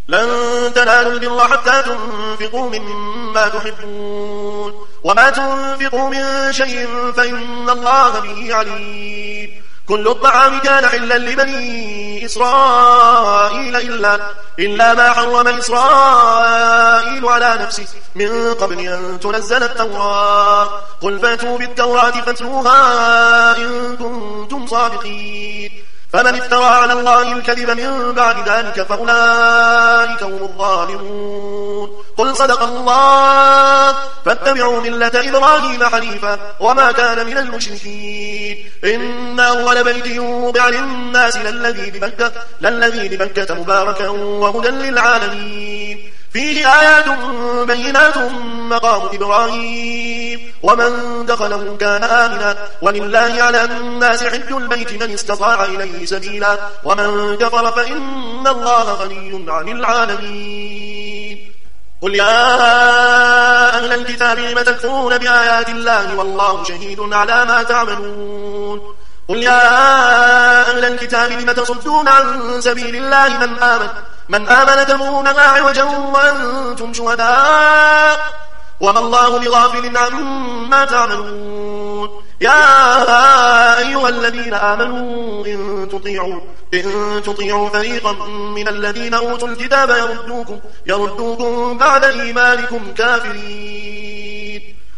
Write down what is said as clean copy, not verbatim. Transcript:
لن تنالوا البر حتى تنفقوا مما تحبون وما تنفقوا من شيء فإن الله به عليم. كل الطعام كان حلا لبني إسرائيل إلا ما حرم إسرائيل على نفسه من قبل أن تنزل التوراة. قل فاتوا بالتوراة فاتلوها إن كنتم صادقين. فمن افترى على الله الكذب من بعد ذلك فأولئك هم الظالمون. قل صدق الله فاتبعوا ملة إبراهيم حنيفا وما كان من المشركين. إن أول بيت وضع للناس للذي بمكة مباركا وهدى للعالمين. فيه آيات بينات مقام إبراهيم ومن دخله كان آمنا ولله على الناس حج البيت من استطاع إليه سبيلا ومن كفر فإن الله غني عن العالمين. قل يا أهل الكتاب لم تكفرون بآيات الله والله شهيد على ما تعملون. قل يا أهل الكتاب لم تصدون عن سبيل الله من آمن تبغونها عوجا وأنتم شهداء وما الله بغافل عما تعملون. يا أيها الذين آمنوا إن تطيعوا فريقا من الذين أوتوا الكتاب يردوكم بعد إيمانكم كافرين.